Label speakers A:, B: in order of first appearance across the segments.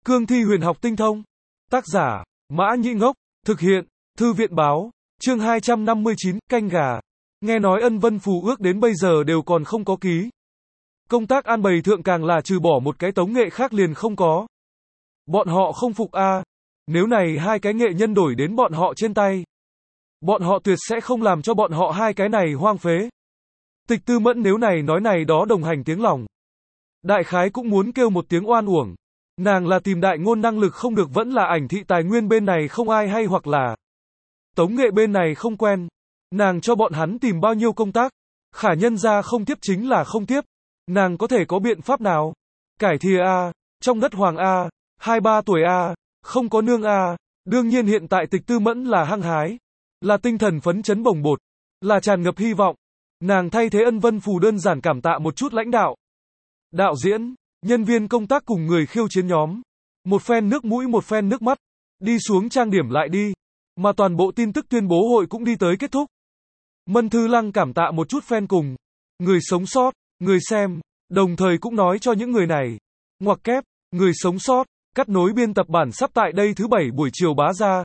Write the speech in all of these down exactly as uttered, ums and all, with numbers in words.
A: Cương thi huyền học tinh thông. Tác giả, Mã Nhĩ Ngốc. Thực hiện, Thư viện Báo. Chương hai trăm năm mươi chín, canh gà. Nghe nói Ân Vân Phù ước đến bây giờ đều còn không có ký. Công tác an bày thượng càng là trừ bỏ một cái tống nghệ khác liền không có. Bọn họ không phục a. À. Nếu này hai cái nghệ nhân đổi đến bọn họ trên tay, bọn họ tuyệt sẽ không làm cho bọn họ hai cái này hoang phế. Tịch Tư Mẫn nếu này nói này đó đồng hành tiếng lòng. Đại khái cũng muốn kêu một tiếng oan uổng. Nàng là tìm đại ngôn năng lực không được vẫn là ảnh thị tài nguyên bên này không ai hay hoặc là tống nghệ bên này không quen. Nàng cho bọn hắn tìm bao nhiêu công tác. Khả nhân ra không tiếp chính là không tiếp. Nàng có thể có biện pháp nào? Cải thìa a, trong đất hoàng a, hai ba tuổi a, không có nương a. Đương nhiên hiện tại Tịch Tư Mẫn là hăng hái, là tinh thần phấn chấn bồng bột, là tràn ngập hy vọng. Nàng thay thế Ân Vân Phù đơn giản cảm tạ một chút lãnh đạo, đạo diễn, nhân viên công tác cùng người khiêu chiến nhóm. Một phen nước mũi một phen nước mắt, đi xuống trang điểm lại đi. Mà toàn bộ tin tức tuyên bố hội cũng đi tới kết thúc. Mân Thư Lăng cảm tạ một chút fan cùng người sống sót, người xem, đồng thời cũng nói cho những người này, ngoặc kép, người sống sót, cắt nối biên tập bản sắp tại đây thứ bảy buổi chiều bá ra.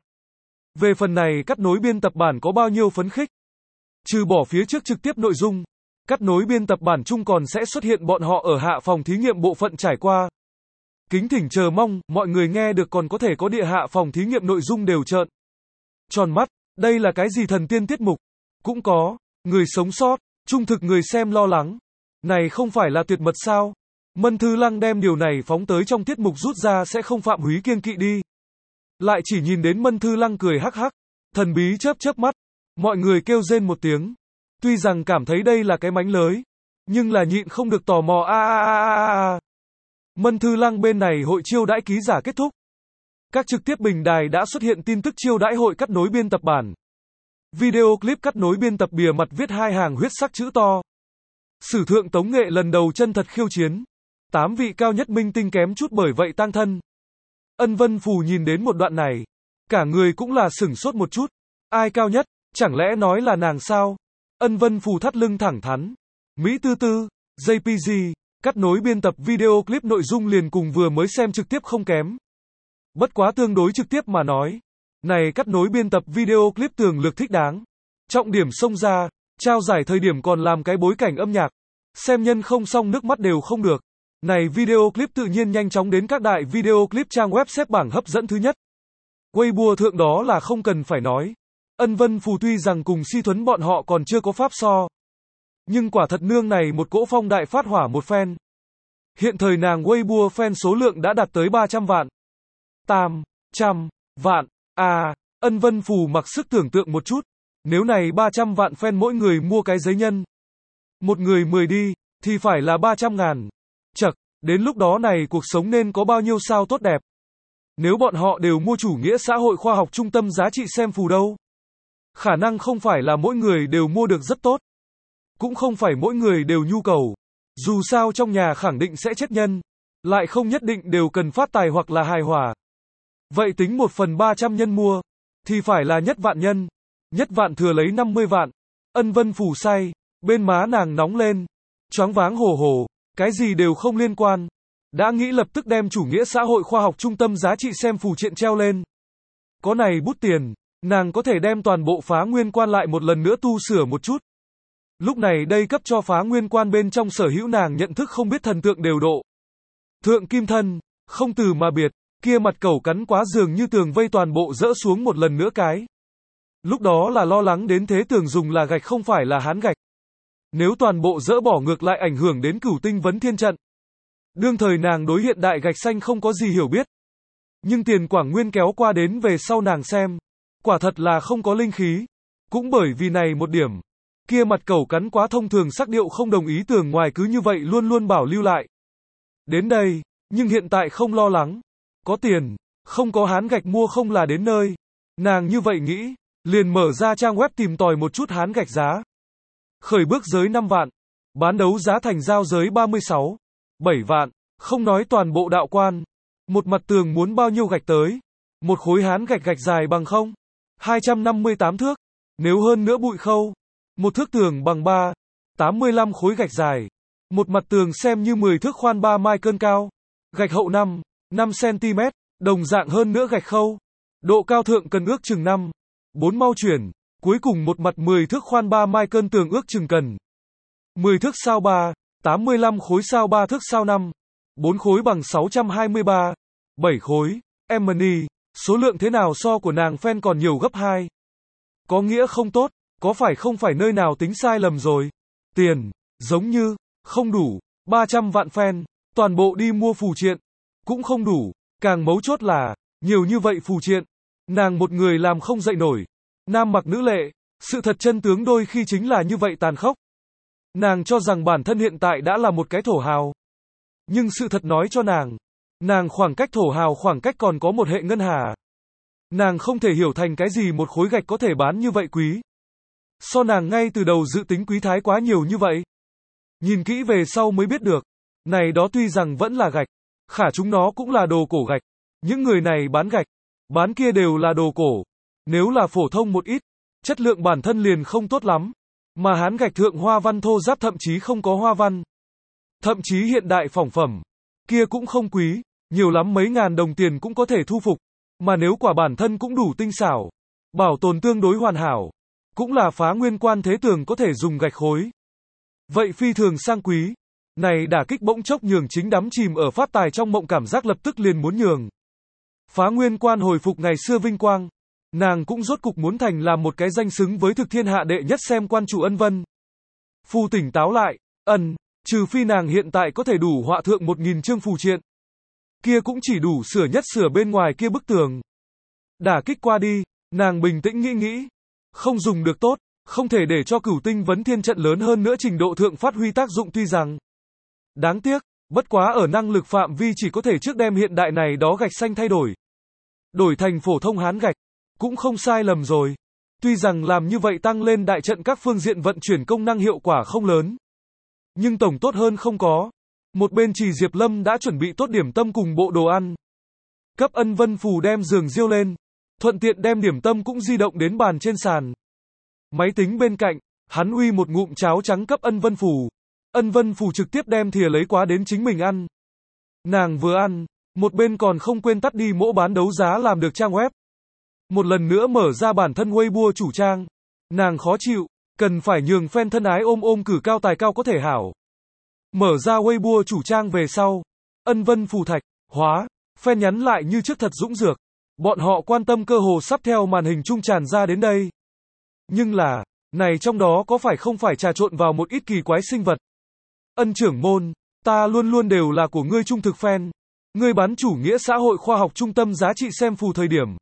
A: Về phần này cắt nối biên tập bản có bao nhiêu phấn khích? Trừ bỏ phía trước trực tiếp nội dung, cắt nối biên tập bản chung còn sẽ xuất hiện bọn họ ở hạ phòng thí nghiệm bộ phận trải qua. Kính thỉnh chờ mong, mọi người nghe được còn có thể có địa hạ phòng thí nghiệm nội dung đều trợn tròn mắt, đây là cái gì thần tiên tiết mục? Cũng có, người sống sót, trung thực người xem lo lắng. Này không phải là tuyệt mật sao? Mân Thư Lăng đem điều này phóng tới trong tiết mục rút ra sẽ không phạm húy kiêng kỵ đi. Lại chỉ nhìn đến Mân Thư Lăng cười hắc hắc, thần bí chớp chớp mắt. Mọi người kêu rên một tiếng. Tuy rằng cảm thấy đây là cái mánh lới, nhưng là nhịn không được tò mò a a a a a. Mân Thư Lăng bên này hội chiêu đãi ký giả kết thúc. Các trực tiếp bình đài đã xuất hiện tin tức chiêu đãi hội cắt nối biên tập bản. Video clip cắt nối biên tập bìa mặt viết hai hàng huyết sắc chữ to. Sử thượng tống nghệ lần đầu chân thật khiêu chiến. Tám vị cao nhất minh tinh kém chút bởi vậy tang thân. Ân Vân Phù nhìn đến một đoạn này, cả người cũng là sửng sốt một chút. Ai cao nhất? Chẳng lẽ nói là nàng sao? Ân Vân Phù thắt lưng thẳng thắn. Mỹ Tư Tư, gi pê giê, cắt nối biên tập video clip nội dung liền cùng vừa mới xem trực tiếp không kém. Bất quá tương đối trực tiếp mà nói. Này cắt nối biên tập video clip tường lược thích đáng. Trọng điểm xông ra, trao giải thời điểm còn làm cái bối cảnh âm nhạc. Xem nhân không xong nước mắt đều không được. Này video clip tự nhiên nhanh chóng đến các đại video clip trang web xếp bảng hấp dẫn thứ nhất. Weibo thượng đó là không cần phải nói. Ân Vân Phù tuy rằng cùng Si Thuấn bọn họ còn chưa có pháp so. Nhưng quả thật nương này một cỗ phong đại phát hỏa một fan. Hiện thời nàng Weibo fan số lượng đã đạt tới ba trăm vạn. tám trăm vạn. À, Ân Vân Phù mặc sức tưởng tượng một chút. Nếu này ba trăm vạn fan mỗi người mua cái giấy nhân. Một người mười đi, thì phải là ba trăm ngàn. Chậc, đến lúc đó này cuộc sống nên có bao nhiêu sao tốt đẹp. Nếu bọn họ đều mua chủ nghĩa xã hội khoa học trung tâm giá trị xem phù đâu. Khả năng không phải là mỗi người đều mua được rất tốt. Cũng không phải mỗi người đều nhu cầu. Dù sao trong nhà khẳng định sẽ chết nhân. Lại không nhất định đều cần phát tài hoặc là hài hòa. Vậy tính một phần ba trăm nhân mua. Thì phải là nhất vạn nhân. Nhất vạn thừa lấy năm mươi vạn. Ân Vân Phù say. Bên má nàng nóng lên. Choáng váng hồ hồ. Cái gì đều không liên quan. Đã nghĩ lập tức đem chủ nghĩa xã hội khoa học trung tâm giá trị xem phù triện treo lên. Có này bút tiền. Nàng có thể đem toàn bộ Phá Nguyên Quan lại một lần nữa tu sửa một chút. Lúc này đây cấp cho Phá Nguyên Quan bên trong sở hữu nàng nhận thức không biết thần tượng đều độ. Thượng kim thân, không từ mà biệt, kia mặt cẩu cắn quá dường như tường vây toàn bộ dỡ xuống một lần nữa cái. Lúc đó là lo lắng đến thế tưởng dùng là gạch không phải là hán gạch. Nếu toàn bộ dỡ bỏ ngược lại ảnh hưởng đến Cửu Tinh Vấn Thiên trận. Đương thời nàng đối hiện đại gạch xanh không có gì hiểu biết. Nhưng tiền Quảng Nguyên kéo qua đến về sau nàng xem. Quả thật là không có linh khí. Cũng bởi vì này một điểm. Kia mặt cẩu cắn quá thông thường sắc điệu không đồng ý tưởng ngoài cứ như vậy luôn luôn bảo lưu lại. Đến đây, nhưng hiện tại không lo lắng. Có tiền, không có hán gạch mua không là đến nơi. Nàng như vậy nghĩ, liền mở ra trang web tìm tòi một chút hán gạch giá. Khởi bước giới năm vạn. Bán đấu giá thành giao giới ba mươi sáu, bảy vạn. Không nói toàn bộ đạo quan. Một mặt tường muốn bao nhiêu gạch tới. Một khối hán gạch gạch dài bằng không. hai trăm năm mươi tám thước. Nếu hơn nữa bụi khâu. Một thước tường bằng ba, tám mươi lăm khối gạch dài. Một mặt tường xem như mười thước khoan ba mai cơn cao. Gạch hậu năm, năm xăng-ti-mét, đồng dạng hơn nữa gạch khâu. Độ cao thượng cần ước chừng năm, bốn mau chuyển, cuối cùng một mặt mười thước khoan ba mai cơn tường ước chừng cần mười thước sao ba, tám mươi lăm khối sao ba thước sao năm, bốn khối bằng sáu trăm hai mươi ba, bảy khối, Emily, số lượng thế nào so của nàng fan còn nhiều gấp hai. Có nghĩa không tốt, có phải không phải nơi nào tính sai lầm rồi. Tiền, giống như, không đủ, ba trăm vạn fan, toàn bộ đi mua phù triện, cũng không đủ, càng mấu chốt là, nhiều như vậy phù triện, nàng một người làm không dậy nổi. Nam mặc nữ lệ, sự thật chân tướng đôi khi chính là như vậy tàn khốc. Nàng cho rằng bản thân hiện tại đã là một cái thổ hào. Nhưng sự thật nói cho nàng, nàng khoảng cách thổ hào khoảng cách còn có một hệ ngân hà. Nàng không thể hiểu thành cái gì một khối gạch có thể bán như vậy quý. So nàng ngay từ đầu dự tính quý thái quá nhiều như vậy. Nhìn kỹ về sau mới biết được, này đó tuy rằng vẫn là gạch, khả chúng nó cũng là đồ cổ gạch. Những người này bán gạch, bán kia đều là đồ cổ. Nếu là phổ thông một ít, chất lượng bản thân liền không tốt lắm. Mà hán gạch thượng hoa văn thô ráp thậm chí không có hoa văn. Thậm chí hiện đại phỏng phẩm, kia cũng không quý, nhiều lắm mấy ngàn đồng tiền cũng có thể thu phục. Mà nếu quả bản thân cũng đủ tinh xảo, bảo tồn tương đối hoàn hảo, cũng là phá nguyên quan thế tường có thể dùng gạch khối. Vậy phi thường sang quý. Này đả kích bỗng chốc nhường chính đắm chìm ở phát tài trong mộng cảm giác lập tức liền muốn nhường. Phá nguyên quan hồi phục ngày xưa vinh quang. Nàng cũng rốt cục muốn thành làm một cái danh xứng với thực thiên hạ đệ nhất xem quan chủ Ân Vân. Phù tỉnh táo lại, ân, trừ phi nàng hiện tại có thể đủ họa thượng một nghìn chương phù triện. Kia cũng chỉ đủ sửa nhất sửa bên ngoài kia bức tường. Đả kích qua đi, nàng bình tĩnh nghĩ nghĩ. Không dùng được tốt, không thể để cho cửu tinh vấn thiên trận lớn hơn nữa trình độ thượng phát huy tác dụng tuy rằng. Đáng tiếc, bất quá ở năng lực phạm vi chỉ có thể trước đem hiện đại này đó gạch xanh thay đổi. Đổi thành phổ thông hán gạch. Cũng không sai lầm rồi. Tuy rằng làm như vậy tăng lên đại trận các phương diện vận chuyển công năng hiệu quả không lớn. Nhưng tổng tốt hơn không có. Một bên Trì Diệp Lâm đã chuẩn bị tốt điểm tâm cùng bộ đồ ăn. Cấp Ân Vân Phù đem giường riêu lên. Thuận tiện đem điểm tâm cũng di động đến bàn trên sàn. Máy tính bên cạnh, hắn uy một ngụm cháo trắng cấp Ân Vân Phù. Ân Vân Phù trực tiếp đem thìa lấy quá đến chính mình ăn. Nàng vừa ăn, một bên còn không quên tắt đi mỗ bán đấu giá làm được trang web. Một lần nữa mở ra bản thân Weibo chủ trang. Nàng khó chịu, cần phải nhường fan thân ái ôm ôm cử cao tài cao có thể hảo. Mở ra Weibo chủ trang về sau. Ân Vân Phù thạch, hóa, fan nhắn lại như trước thật dũng dược. Bọn họ quan tâm cơ hồ sắp theo màn hình trung tràn ra đến đây. Nhưng là, này trong đó có phải không phải trà trộn vào một ít kỳ quái sinh vật. Ân trưởng môn, ta luôn luôn đều là của ngươi trung thực fan. Ngươi bán chủ nghĩa xã hội khoa học trung tâm giá trị xem phù thời điểm.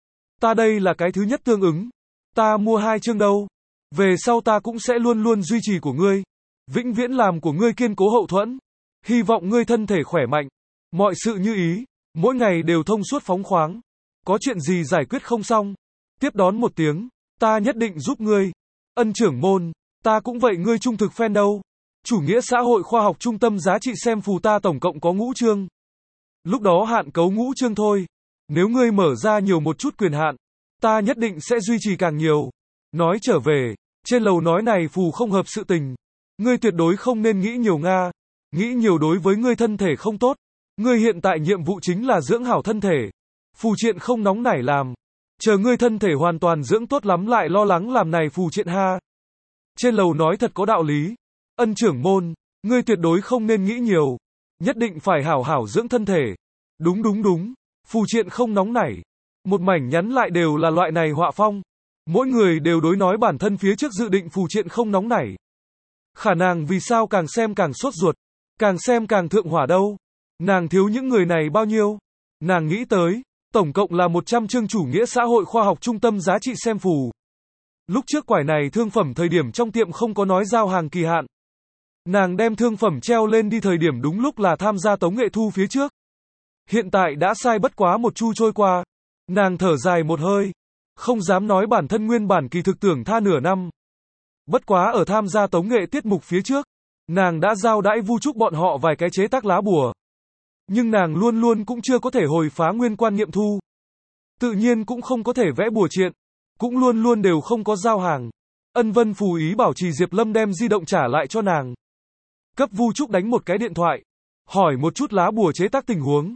A: Ta đây là cái thứ nhất tương ứng. Ta mua hai chương đâu. Về sau ta cũng sẽ luôn luôn duy trì của ngươi. Vĩnh viễn làm của ngươi kiên cố hậu thuẫn. Hy vọng ngươi thân thể khỏe mạnh. Mọi sự như ý. Mỗi ngày đều thông suốt phóng khoáng. Có chuyện gì giải quyết không xong. Tiếp đón một tiếng. Ta nhất định giúp ngươi. Ân trưởng môn. Ta cũng vậy ngươi trung thực fan đâu. Chủ nghĩa xã hội khoa học trung tâm giá trị xem phù ta tổng cộng có ngũ chương. Lúc đó hạn cấu ngũ chương thôi. Nếu ngươi mở ra nhiều một chút quyền hạn, ta nhất định sẽ duy trì càng nhiều. Nói trở về, trên lầu nói này phù không hợp sự tình. Ngươi tuyệt đối không nên nghĩ nhiều Nga. Nghĩ nhiều đối với ngươi thân thể không tốt. Ngươi hiện tại nhiệm vụ chính là dưỡng hảo thân thể. Phù triện không nóng nảy làm. Chờ ngươi thân thể hoàn toàn dưỡng tốt lắm lại lo lắng làm này phù triện ha. Trên lầu nói thật có đạo lý. Ân trưởng môn, ngươi tuyệt đối không nên nghĩ nhiều. Nhất định phải hảo hảo dưỡng thân thể. Đúng đúng đúng. Phù triện không nóng nảy. Một mảnh nhắn lại đều là loại này họa phong. Mỗi người đều đối nói bản thân phía trước dự định phù triện không nóng nảy. Khả năng vì sao càng xem càng sốt ruột. Càng xem càng thượng hỏa đâu. Nàng thiếu những người này bao nhiêu. Nàng nghĩ tới. Tổng cộng là một trăm chương chủ nghĩa xã hội khoa học trung tâm giá trị xem phù. Lúc trước quải này thương phẩm thời điểm trong tiệm không có nói giao hàng kỳ hạn. Nàng đem thương phẩm treo lên đi thời điểm đúng lúc là tham gia tống nghệ thu phía trước. Hiện tại đã sai bất quá một chu trôi qua. Nàng thở dài một hơi. Không dám nói bản thân nguyên bản kỳ thực tưởng tha nửa năm. Bất quá ở tham gia tống nghệ tiết mục phía trước. Nàng đã giao đãi vu chúc bọn họ vài cái chế tác lá bùa. Nhưng nàng luôn luôn cũng chưa có thể hồi phá nguyên quan nghiệm thu. Tự nhiên cũng không có thể vẽ bùa triện. Cũng luôn luôn đều không có giao hàng. Ân Vân Phù ý bảo Trì Diệp Lâm đem di động trả lại cho nàng. Cấp vu trúc đánh một cái điện thoại. Hỏi một chút lá bùa chế tác tình huống.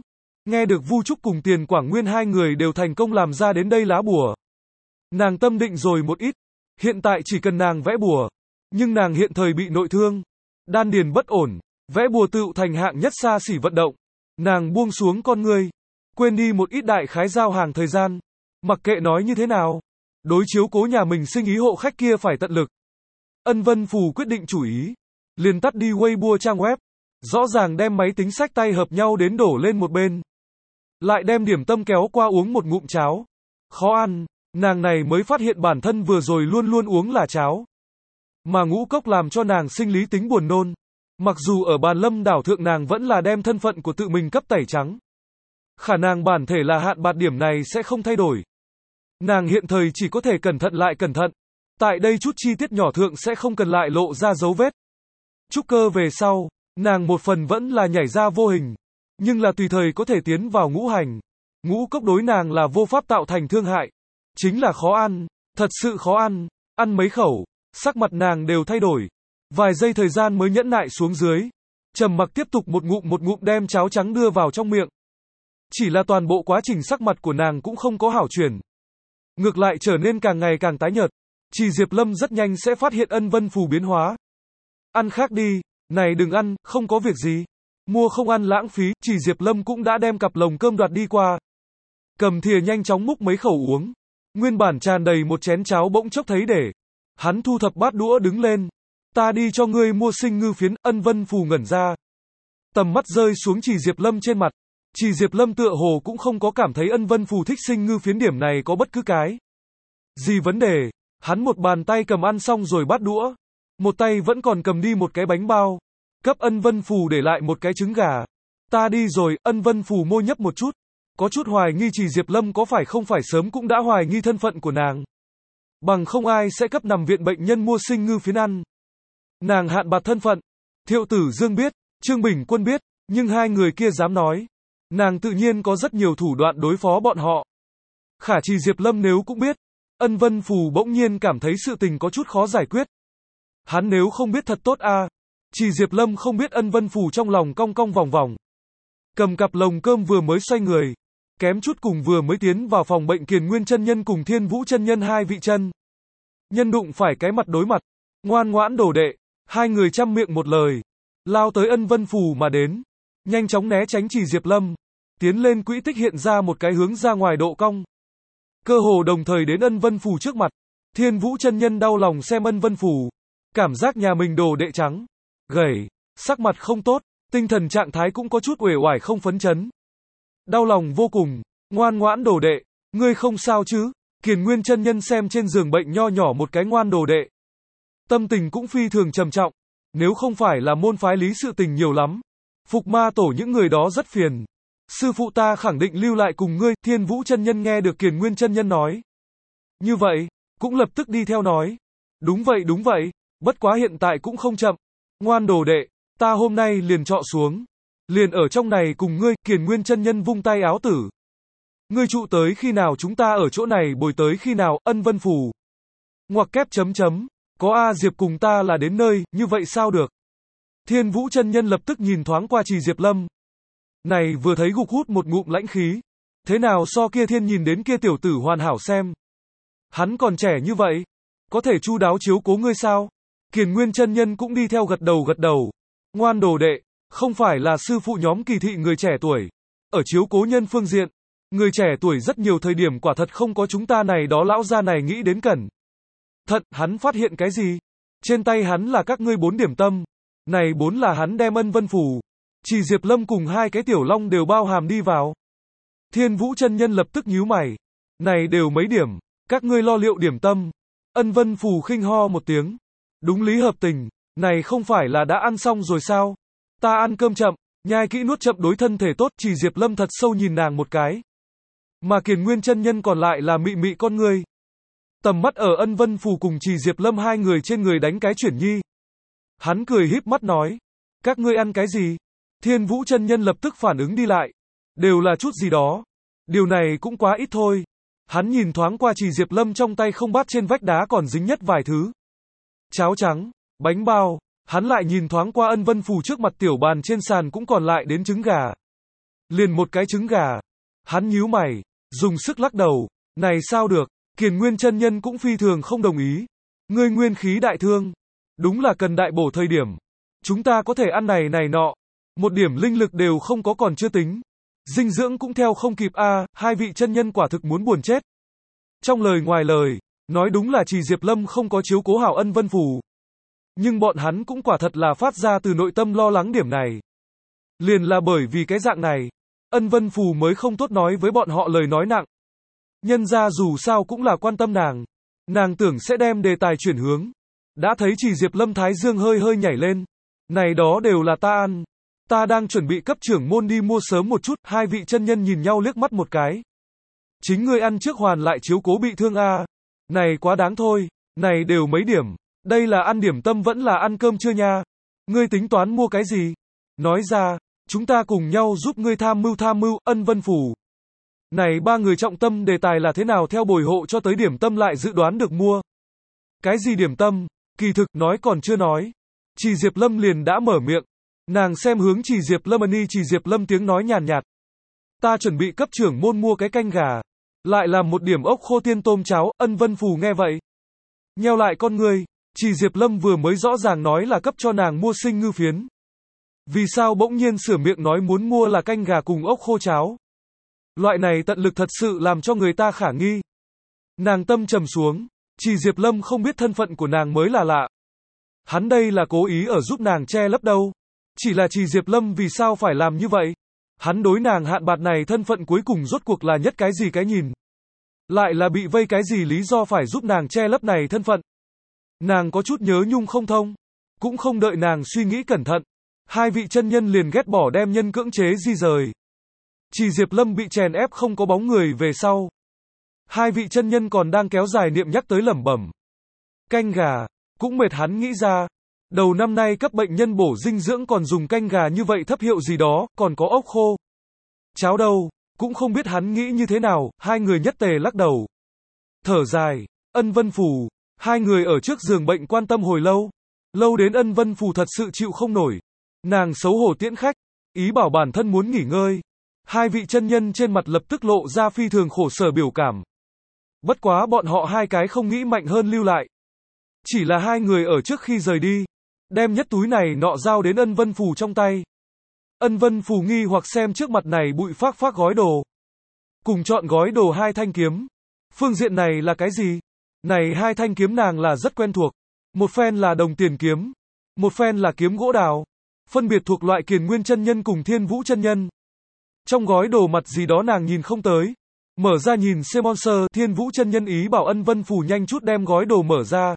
A: Nghe được Vu Trúc cùng Tiền Quảng Nguyên hai người đều thành công làm ra đến đây lá bùa. Nàng tâm định rồi một ít, hiện tại chỉ cần nàng vẽ bùa, nhưng nàng hiện thời bị nội thương, đan điền bất ổn, vẽ bùa tựu thành hạng nhất xa xỉ vận động. Nàng buông xuống con ngươi, quên đi một ít đại khái giao hàng thời gian, mặc kệ nói như thế nào, đối chiếu cố nhà mình sinh ý hộ khách kia phải tận lực. Ân Vân Phù quyết định chủ ý, liền tắt đi Weibo trang web, rõ ràng đem máy tính xách tay hợp nhau đến đổ lên một bên. Lại đem điểm tâm kéo qua uống một ngụm cháo. Khó ăn, nàng này mới phát hiện bản thân vừa rồi luôn luôn uống là cháo. Mà ngũ cốc làm cho nàng sinh lý tính buồn nôn. Mặc dù ở bàn lâm đảo thượng nàng vẫn là đem thân phận của tự mình cấp tẩy trắng. Khả năng bản thể là hạn bạt điểm này sẽ không thay đổi. Nàng hiện thời chỉ có thể cẩn thận lại cẩn thận. Tại đây chút chi tiết nhỏ thượng sẽ không cần lại lộ ra dấu vết. Trúc cơ về sau, nàng một phần vẫn là nhảy ra vô hình. Nhưng là tùy thời có thể tiến vào ngũ hành. Ngũ cốc đối nàng là vô pháp tạo thành thương hại. Chính là khó ăn, thật sự khó ăn. Ăn mấy khẩu, sắc mặt nàng đều thay đổi. Vài giây thời gian mới nhẫn nại xuống dưới. Trầm mặc tiếp tục một ngụm một ngụm đem cháo trắng đưa vào trong miệng. Chỉ là toàn bộ quá trình sắc mặt của nàng cũng không có hảo chuyển. Ngược lại trở nên càng ngày càng tái nhợt. Chỉ Diệp Lâm rất nhanh sẽ phát hiện Ân Vân Phù biến hóa. Ăn khác đi, này đừng ăn, không có việc gì. Mua không ăn lãng phí, chỉ Diệp Lâm cũng đã đem cặp lồng cơm đoạt đi qua. Cầm thìa nhanh chóng múc mấy khẩu uống. Nguyên bản tràn đầy một chén cháo bỗng chốc thấy để. Hắn thu thập bát đũa đứng lên. Ta đi cho ngươi mua sinh ngư phiến, Ân Vân Phù ngẩn ra. Tầm mắt rơi xuống chỉ Diệp Lâm trên mặt. Chỉ Diệp Lâm tựa hồ cũng không có cảm thấy Ân Vân Phù thích sinh ngư phiến điểm này có bất cứ cái gì vấn đề. Hắn một bàn tay cầm ăn xong rồi bát đũa. Một tay vẫn còn cầm đi một cái bánh bao. Cấp Ân Vân Phù để lại một cái trứng gà. Ta đi rồi, Ân Vân Phù môi nhấp một chút. Có chút hoài nghi chỉ Diệp Lâm có phải không phải sớm cũng đã hoài nghi thân phận của nàng. Bằng không ai sẽ cấp nằm viện bệnh nhân mua sinh ngư phiến ăn. Nàng hạn bạt thân phận. Thiệu Tử Dương biết, Trương Bình Quân biết, nhưng hai người kia dám nói. Nàng tự nhiên có rất nhiều thủ đoạn đối phó bọn họ. Khả chỉ Diệp Lâm nếu cũng biết. Ân Vân Phù bỗng nhiên cảm thấy sự tình có chút khó giải quyết. Hắn nếu không biết thật tốt a. À. Chỉ Diệp Lâm không biết Ân Vân Phù trong lòng cong cong vòng vòng. Cầm cặp lồng cơm vừa mới xoay người. Kém chút cùng vừa mới tiến vào phòng bệnh Kiền Nguyên chân nhân cùng Thiên Vũ chân nhân hai vị chân. Nhân đụng phải cái mặt đối mặt. Ngoan ngoãn đồ đệ. Hai người chăm miệng một lời. Lao tới Ân Vân Phù mà đến. Nhanh chóng né tránh chỉ Diệp Lâm. Tiến lên quỹ tích hiện ra một cái hướng ra ngoài độ cong. Cơ hồ đồng thời đến Ân Vân Phù trước mặt. Thiên Vũ chân nhân đau lòng xem Ân Vân Phù. Cảm giác nhà mình đồ đệ trắng. Gầy. Sắc mặt không tốt. Tinh thần trạng thái cũng có chút uể oải không phấn chấn. Đau lòng vô cùng. Ngoan ngoãn đồ đệ. Ngươi không sao chứ? Kiền Nguyên chân nhân xem trên giường bệnh nho nhỏ một cái ngoan đồ đệ. Tâm tình cũng phi thường trầm trọng. Nếu không phải là môn phái lý sự tình nhiều lắm. Phục ma tổ những người đó rất phiền. Sư phụ ta khẳng định lưu lại cùng ngươi. Thiên Vũ chân nhân nghe được Kiền Nguyên chân nhân nói. Như vậy, cũng lập tức đi theo nói. Đúng vậy đúng vậy. Bất quá hiện tại cũng không chậm. Ngoan đồ đệ, ta hôm nay liền trọ xuống. Liền ở trong này cùng ngươi. Kiền Nguyên chân nhân vung tay áo tử. Ngươi trụ tới khi nào chúng ta ở chỗ này bồi tới khi nào. Ân Vân Phù. Ngoặc kép chấm chấm. Có A Diệp cùng ta là đến nơi, như vậy sao được? Thiên Vũ chân nhân lập tức nhìn thoáng qua chỉ Diệp Lâm. Này vừa thấy gục hút một ngụm lãnh khí. Thế nào so kia thiên nhìn đến kia tiểu tử hoàn hảo xem. Hắn còn trẻ như vậy. Có thể chu đáo chiếu cố ngươi sao? Kiền Nguyên chân nhân cũng đi theo gật đầu gật đầu. Ngoan đồ đệ, không phải là sư phụ nhóm kỳ thị người trẻ tuổi. Ở chiếu cố nhân phương diện, người trẻ tuổi rất nhiều thời điểm quả thật không có chúng ta này đó lão gia này nghĩ đến cẩn. Thật, hắn phát hiện cái gì? Trên tay hắn là các ngươi bốn điểm tâm. Này bốn là hắn đem Ân Vân Phù. Chỉ Diệp Lâm cùng hai cái tiểu long đều bao hàm đi vào. Thiên Vũ chân nhân lập tức nhíu mày. Này đều mấy điểm, các ngươi lo liệu điểm tâm. Ân Vân Phù khinh ho một tiếng. Đúng lý hợp tình, này không phải là đã ăn xong rồi sao? Ta ăn cơm chậm, nhai kỹ nuốt chậm đối thân thể tốt. Chỉ Diệp Lâm thật sâu nhìn nàng một cái. Mà Kiền Nguyên chân nhân còn lại là mị mị con ngươi. Tầm mắt ở Ân Vân Phù cùng Chỉ Diệp Lâm hai người trên người đánh cái chuyển nhi. Hắn cười híp mắt nói. Các ngươi ăn cái gì? Thiên Vũ chân nhân lập tức phản ứng đi lại. Đều là chút gì đó. Điều này cũng quá ít thôi. Hắn nhìn thoáng qua Chỉ Diệp Lâm trong tay không bát trên vách đá còn dính nhất vài thứ. Cháo trắng, bánh bao. Hắn lại nhìn thoáng qua Ân Vân Phù trước mặt tiểu bàn trên sàn cũng còn lại đến trứng gà. liền một cái trứng gà. Hắn nhíu mày, dùng sức lắc đầu, này sao được, Kiền Nguyên chân nhân cũng phi thường không đồng ý. Ngươi nguyên khí đại thương, đúng là cần đại bổ thời điểm. Chúng ta có thể ăn này này nọ, một điểm linh lực đều không có còn chưa tính. Dinh dưỡng cũng theo không kịp a, à, hai vị chân nhân quả thực muốn buồn chết. Trong lời ngoài lời, nói đúng là Trì Diệp Lâm không có chiếu cố hảo Ân Vân Phù. Nhưng bọn hắn cũng quả thật là phát ra từ nội tâm lo lắng điểm này. Liền là bởi vì cái dạng này, Ân Vân Phù mới không tốt nói với bọn họ lời nói nặng. Nhân ra dù sao cũng là quan tâm nàng. Nàng tưởng sẽ đem đề tài chuyển hướng. Đã thấy Trì Diệp Lâm thái dương hơi hơi nhảy lên. Này đó đều là ta ăn. Ta đang chuẩn bị cấp trưởng môn đi mua sớm một chút. Hai vị chân nhân nhìn nhau liếc mắt một cái. Chính ngươi ăn trước hoàn lại chiếu cố bị thương a. À. Này quá đáng thôi. Này đều mấy điểm. Đây là ăn điểm tâm vẫn là ăn cơm chưa nha. Ngươi tính toán mua cái gì? Nói ra, chúng ta cùng nhau giúp ngươi tham mưu tham mưu. Ân Vân Phù. Này ba người trọng tâm đề tài là thế nào theo bồi hộ cho tới điểm tâm lại dự đoán được mua. Cái gì điểm tâm? Kỳ thực nói còn chưa nói. Trì Diệp Lâm liền đã mở miệng. Nàng xem hướng Trì Diệp Lâm ân y Trì Diệp Lâm tiếng nói nhàn nhạt. Ta chuẩn bị cấp trưởng môn mua cái canh gà. Lại làm một điểm ốc khô tiên tôm cháo. Ân Vân Phù nghe vậy. Nheo lại con người. Trì Diệp Lâm vừa mới rõ ràng nói là cấp cho nàng mua sinh ngư phiến. Vì sao bỗng nhiên sửa miệng nói muốn mua là canh gà cùng ốc khô cháo? Loại này tận lực thật sự làm cho người ta khả nghi. Nàng tâm trầm xuống. Trì Diệp Lâm không biết thân phận của nàng mới là lạ. Hắn đây là cố ý ở giúp nàng che lấp đâu. Chỉ là Trì Diệp Lâm vì sao phải làm như vậy? Hắn đối nàng hạn bạt này thân phận cuối cùng rốt cuộc là nhất cái gì cái nhìn? Lại là bị vây cái gì lý do phải giúp nàng che lấp này thân phận? Nàng có chút nhớ nhung không thông. Cũng không đợi nàng suy nghĩ cẩn thận. Hai vị chân nhân liền ghét bỏ đem nhân cưỡng chế di rời. Trì Diệp Lâm bị chèn ép không có bóng người về sau. Hai vị chân nhân còn đang kéo dài niệm nhắc tới lẩm bẩm. Canh gà, cũng mệt hắn nghĩ ra. Đầu năm nay cấp bệnh nhân bổ dinh dưỡng còn dùng canh gà như vậy thấp hiệu gì đó, còn có ốc khô. Cháo đâu, cũng không biết hắn nghĩ như thế nào, hai người nhất tề lắc đầu. Thở dài, Ân Vân Phù, hai người ở trước giường bệnh quan tâm hồi lâu. Lâu đến Ân Vân Phù thật sự chịu không nổi. Nàng xấu hổ tiễn khách, ý bảo bản thân muốn nghỉ ngơi. Hai vị chân nhân trên mặt lập tức lộ ra phi thường khổ sở biểu cảm. Bất quá bọn họ hai cái không nghĩ mạnh hơn lưu lại. Chỉ là hai người ở trước khi rời đi, đem nhất túi này nọ giao đến Ân Vân Phù trong tay. Ân Vân Phù nghi hoặc xem trước mặt này bụi phác phác gói đồ. Cùng chọn gói đồ hai thanh kiếm. Phương diện này là cái gì? Này hai thanh kiếm nàng là rất quen thuộc. Một phen là đồng tiền kiếm. Một phen là kiếm gỗ đào. Phân biệt thuộc loại Kiền Nguyên chân nhân cùng Thiên Vũ chân nhân. Trong gói đồ mặt gì đó nàng nhìn không tới. Mở ra nhìn Semonser, Thiên Vũ chân nhân ý bảo Ân Vân Phù nhanh chút đem gói đồ mở ra.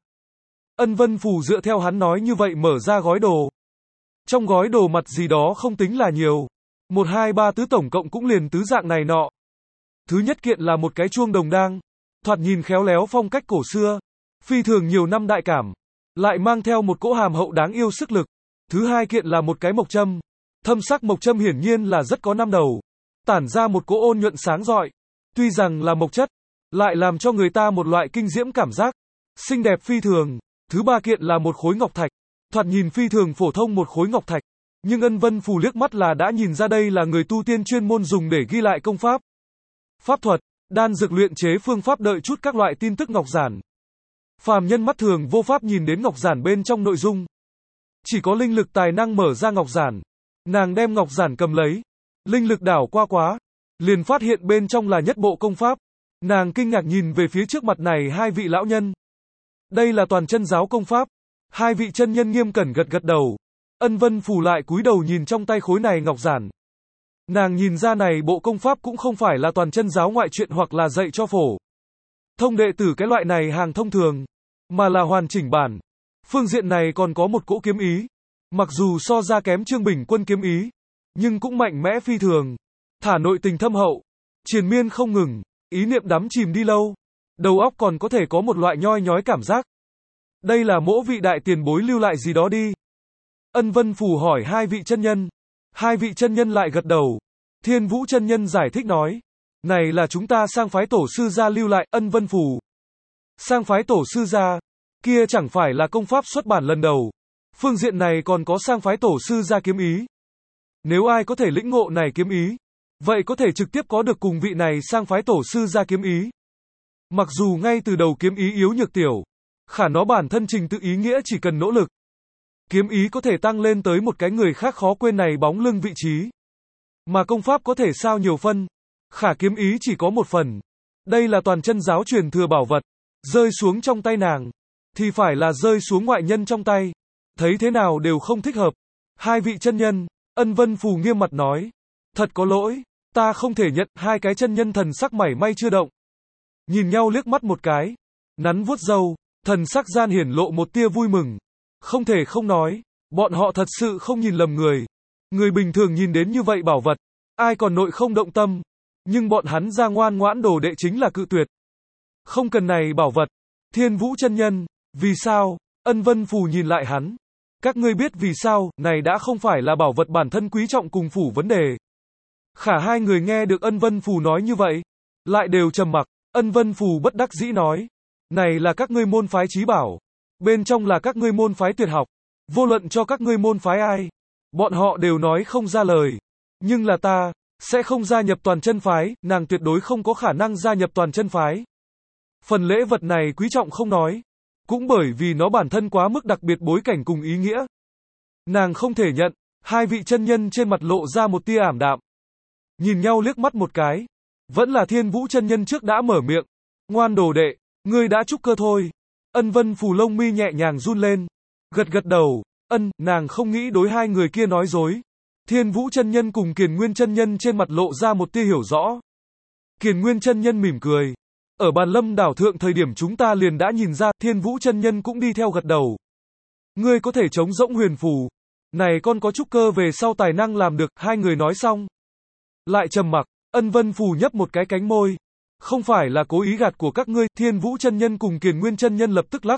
A: Ân Vân Phù dựa theo hắn nói như vậy mở ra gói đồ. Trong gói đồ mặt gì đó không tính là nhiều. Một hai ba tứ tổng cộng cũng liền tứ dạng này nọ. Thứ nhất kiện là một cái chuông đồng đang. Thoạt nhìn khéo léo phong cách cổ xưa. Phi thường nhiều năm đại cảm. Lại mang theo một cỗ hàm hậu đáng yêu sức lực. Thứ hai kiện là một cái mộc châm. Thâm sắc mộc châm hiển nhiên là rất có năm đầu. Tản ra một cỗ ôn nhuận sáng rọi. Tuy rằng là mộc chất, lại làm cho người ta một loại kinh diễm cảm giác. Xinh đẹp phi thường. Thứ ba kiện là một khối ngọc thạch. Thoạt nhìn phi thường phổ thông một khối ngọc thạch. Nhưng Ân Vân Phù liếc mắt là đã nhìn ra đây là người tu tiên chuyên môn dùng để ghi lại công pháp. Pháp thuật, đan dược luyện chế phương pháp đợi chút các loại tin tức ngọc giản. Phàm nhân mắt thường vô pháp nhìn đến ngọc giản bên trong nội dung. Chỉ có linh lực tài năng mở ra ngọc giản. Nàng đem ngọc giản cầm lấy. Linh lực đảo qua quá. Liền phát hiện bên trong là nhất bộ công pháp. Nàng kinh ngạc nhìn về phía trước mặt này hai vị lão nhân. Đây là toàn chân giáo công pháp. Hai vị chân nhân nghiêm cẩn gật gật đầu. Ân Vân Phù lại cúi đầu nhìn trong tay khối này ngọc giản. Nàng nhìn ra này bộ công pháp cũng không phải là toàn chân giáo ngoại truyện hoặc là dạy cho phổ thông đệ tử cái loại này hàng thông thường, mà là hoàn chỉnh bản. Phương diện này còn có một cỗ kiếm ý. Mặc dù so ra kém Trương Bình Quân kiếm ý, nhưng cũng mạnh mẽ phi thường. Thả nội tình thâm hậu, triền miên không ngừng, ý niệm đắm chìm đi lâu. Đầu óc còn có thể có một loại nhoi nhói cảm giác. Đây là mỗi vị đại tiền bối lưu lại gì đó đi. Ân Vân Phù hỏi hai vị chân nhân. Hai vị chân nhân lại gật đầu. Thiên Vũ chân nhân giải thích nói. Này là chúng ta sang phái tổ sư gia lưu lại. Ân Vân Phù. Sang phái tổ sư gia. Kia chẳng phải là công pháp xuất bản lần đầu. Phương diện này còn có sang phái tổ sư gia kiếm ý. Nếu ai có thể lĩnh ngộ này kiếm ý, vậy có thể trực tiếp có được cùng vị này sang phái tổ sư ra kiếm ý. Mặc dù ngay từ đầu kiếm ý yếu nhược tiểu, khả nó bản thân trình tự ý nghĩa chỉ cần nỗ lực. Kiếm ý có thể tăng lên tới một cái người khác khó quên này bóng lưng vị trí. Mà công pháp có thể sao nhiều phân, khả kiếm ý chỉ có một phần. Đây là toàn chân giáo truyền thừa bảo vật, rơi xuống trong tay nàng, thì phải là rơi xuống ngoại nhân trong tay. Thấy thế nào đều không thích hợp. Hai vị chân nhân, Ân Vân Phù nghiêm mặt nói. Thật có lỗi, ta không thể nhận. Hai cái chân nhân thần sắc mảy may chưa động. Nhìn nhau liếc mắt một cái, nắn vuốt râu, thần sắc gian hiển lộ một tia vui mừng. Không thể không nói, bọn họ thật sự không nhìn lầm người. Người bình thường nhìn đến như vậy bảo vật, ai còn nội không động tâm. Nhưng bọn hắn ra ngoan ngoãn đồ đệ chính là cự tuyệt. Không cần này bảo vật. Thiên Vũ chân nhân, vì sao? Ân Vân Phù nhìn lại hắn. Các ngươi biết vì sao, này đã không phải là bảo vật bản thân quý trọng cùng phủ vấn đề. Khả hai người nghe được Ân Vân Phù nói như vậy, lại đều trầm mặc. Ân Vân Phù bất đắc dĩ nói, này là các ngươi môn phái chí bảo, bên trong là các ngươi môn phái tuyệt học, vô luận cho các ngươi môn phái ai, bọn họ đều nói không ra lời. Nhưng là ta, sẽ không gia nhập toàn chân phái, nàng tuyệt đối không có khả năng gia nhập toàn chân phái. Phần lễ vật này quý trọng không nói, cũng bởi vì nó bản thân quá mức đặc biệt bối cảnh cùng ý nghĩa. Nàng không thể nhận. Hai vị chân nhân trên mặt lộ ra một tia ảm đạm. Nhìn nhau liếc mắt một cái. Vẫn là Thiên Vũ chân nhân trước đã mở miệng. Ngoan đồ đệ, ngươi đã trúc cơ thôi. Ân Vân Phù lông mi nhẹ nhàng run lên. Gật gật đầu. Ân, nàng không nghĩ đối hai người kia nói dối. Thiên Vũ chân nhân cùng Kiền Nguyên chân nhân trên mặt lộ ra một tia hiểu rõ. Kiền Nguyên chân nhân mỉm cười. Ở bàn lâm đảo thượng thời điểm chúng ta liền đã nhìn ra, Thiên Vũ chân nhân cũng đi theo gật đầu. Ngươi có thể chống rỗng huyền phù. Này con có trúc cơ về sau tài năng làm được. Hai người nói xong, lại trầm mặc. Ân Vân Phù nhấp một cái cánh môi. Không phải là cố ý gạt của các ngươi. Thiên Vũ chân nhân cùng Kiền Nguyên chân nhân lập tức lắc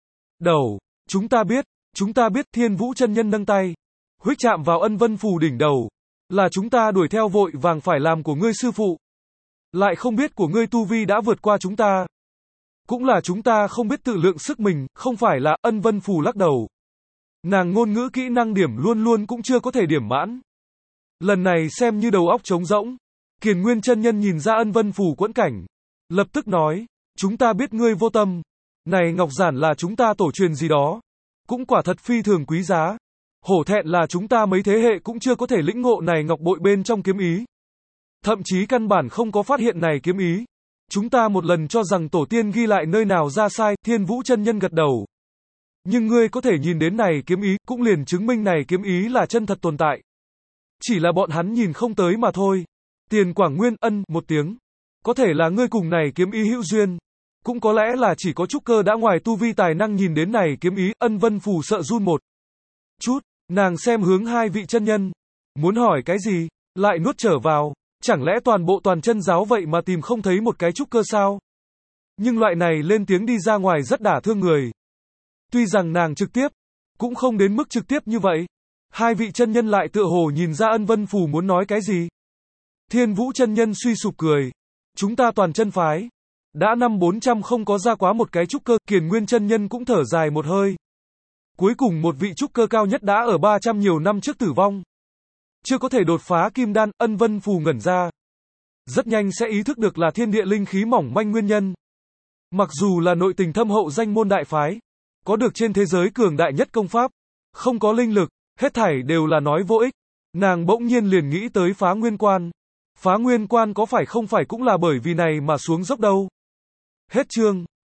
A: đầu. Chúng ta biết, chúng ta biết. Thiên Vũ chân nhân nâng tay, huých chạm vào Ân Vân Phù đỉnh đầu. Là chúng ta đuổi theo vội vàng phải làm của ngươi sư phụ. Lại không biết của ngươi tu vi đã vượt qua chúng ta. Cũng là chúng ta không biết tự lượng sức mình, không phải là. Ân Vân Phù lắc đầu. Nàng ngôn ngữ kỹ năng điểm luôn luôn cũng chưa có thể điểm mãn. Lần này xem như đầu óc trống rỗng. Kiền Nguyên chân nhân nhìn ra Ân Vân Phù quẫn cảnh, lập tức nói, chúng ta biết ngươi vô tâm. Này ngọc giản là chúng ta tổ truyền gì đó, cũng quả thật phi thường quý giá. Hổ thẹn là chúng ta mấy thế hệ cũng chưa có thể lĩnh ngộ này ngọc bội bên trong kiếm ý. Thậm chí căn bản không có phát hiện này kiếm ý. Chúng ta một lần cho rằng tổ tiên ghi lại nơi nào ra sai. Thiên Vũ chân nhân gật đầu. Nhưng ngươi có thể nhìn đến này kiếm ý, cũng liền chứng minh này kiếm ý là chân thật tồn tại. Chỉ là bọn hắn nhìn không tới mà thôi. Tiền Quảng Nguyên ân một tiếng. Có thể là ngươi cùng này kiếm ý hữu duyên. Cũng có lẽ là chỉ có trúc cơ đã ngoài tu vi tài năng nhìn đến này kiếm ý. Ân Vân Phù sợ run một chút. Nàng xem hướng hai vị chân nhân. Muốn hỏi cái gì, lại nuốt trở vào. Chẳng lẽ toàn bộ toàn chân giáo vậy mà tìm không thấy một cái trúc cơ sao? Nhưng loại này lên tiếng đi ra ngoài rất đả thương người. Tuy rằng nàng trực tiếp, cũng không đến mức trực tiếp như vậy. Hai vị chân nhân lại tựa hồ nhìn ra Ân Vân Phù muốn nói cái gì. Thiên Vũ chân nhân suy sụp cười. Chúng ta toàn chân phái. Đã năm bốn trăm không có ra quá một cái trúc cơ. Kiền Nguyên chân nhân cũng thở dài một hơi. Cuối cùng một vị trúc cơ cao nhất đã ở ba trăm nhiều năm trước tử vong. Chưa có thể đột phá kim đan. Ân Vân Phù ngẩn ra. Rất nhanh sẽ ý thức được là thiên địa linh khí mỏng manh nguyên nhân. Mặc dù là nội tình thâm hậu danh môn đại phái, có được trên thế giới cường đại nhất công pháp, không có linh lực, hết thảy đều là nói vô ích. Nàng bỗng nhiên liền nghĩ tới phá nguyên quan. Phá nguyên quan có phải không phải cũng là bởi vì này mà xuống dốc đâu. Hết chương.